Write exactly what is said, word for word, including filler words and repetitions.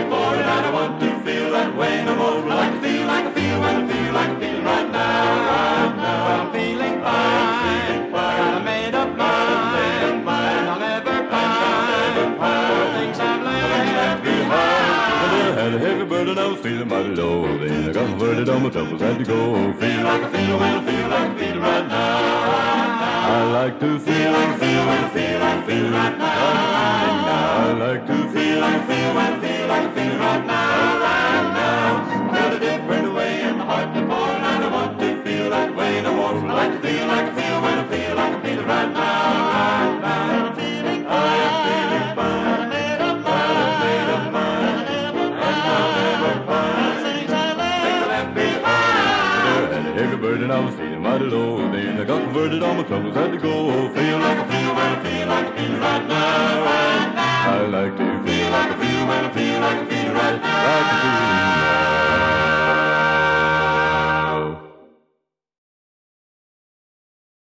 before, and I don't want to feel that way no more. I like to feel like I feel when I feel like I feel right now, right now. Well, I'm feeling fine, got a made up mind, and I'll never pine for things I've left behind. I had a heavy burden, I was feeling mighty low. Then I got converted, all my troubles had to go. Feel like I feel when I feel like I feel right now, right now. I like to Feel like I feel when I feel like I feel right now, right now. I like to Feel like I feel when I feel like I feel right now, right now. Felt a different way in my heart before, and I don't want to feel that way no more. I like to feel like I feel when I feel like I feel right now, right now. I'm feeling I am fine, feeling fine. got a made up Got a made up mind, mind, and I'll never find things I things left left behind. I had a heavy burden, I was feeling mighty low. Then I got converted, all my troubles had to go. Feel like I feel when I feel like I feel right now.